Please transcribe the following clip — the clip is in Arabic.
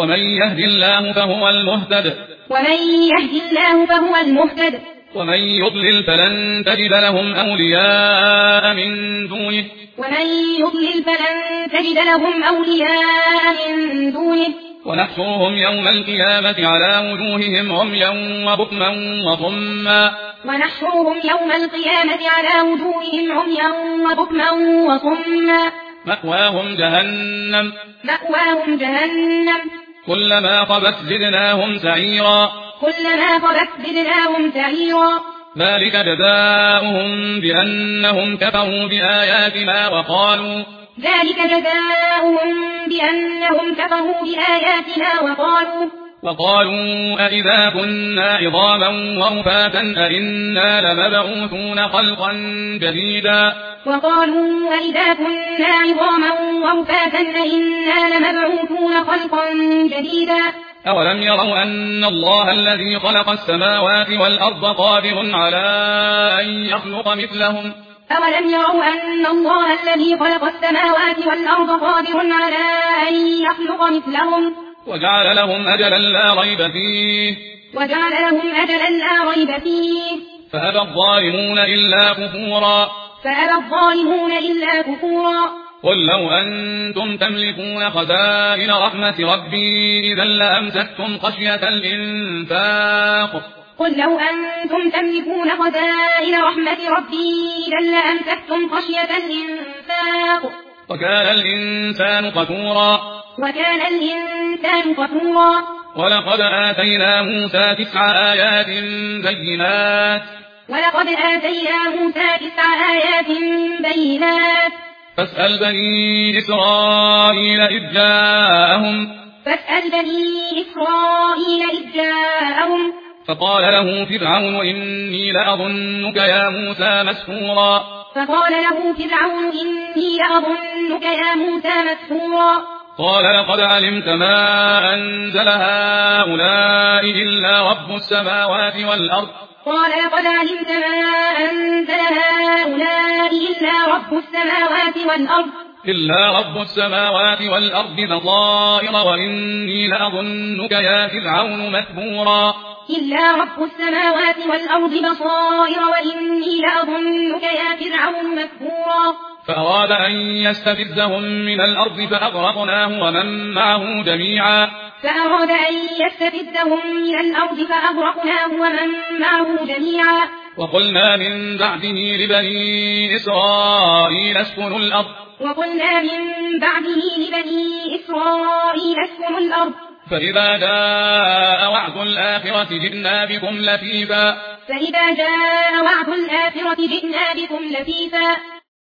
ومن يهد الله فهو المهتد ومن يضلل فلن تجد لهم أولياء من دونه ونحشرهم يوم القيامة على وجوههم عميا وبكما وصما مأواهم جهنم كلما خبت زدناهم سعيرا ذلك جزاؤهم بأنهم كفروا بآياتنا وقالوا أئذا كنا عظاما ورفاتا أئنا لمبعوثون خلقا جديدا أولم يروا أن الله الذي خلق السماوات والأرض قادر على أن يخلق مثلهم وجعل لهم أجلا لا ريب فيه فأبى الظالمون إلا كفورا قل لو أنتم تملكون خزائن رحمة ربي إذا لأمسكتم خشية الإنفاق وكان الإنسان كفورا ولقد آتينا موسى 9 آيات بينات فاسأل بني إسرائيل إذ جاءهم فقال له فرعون إني لأظنك يا موسى مسحورا قال لقد علمت ما أنزل هؤلاء إلا رب السماوات والأرض بصائر وإني لأظنك يا فرعون مثبورا فأراد أن يستفزهم من الأرض فأغرقناه ومن معه جميعا وقلنا من بعده لبني إسرائيل اسكنوا الأرض فإذا جاء وعد الآخرة جئنا بكم لفيفا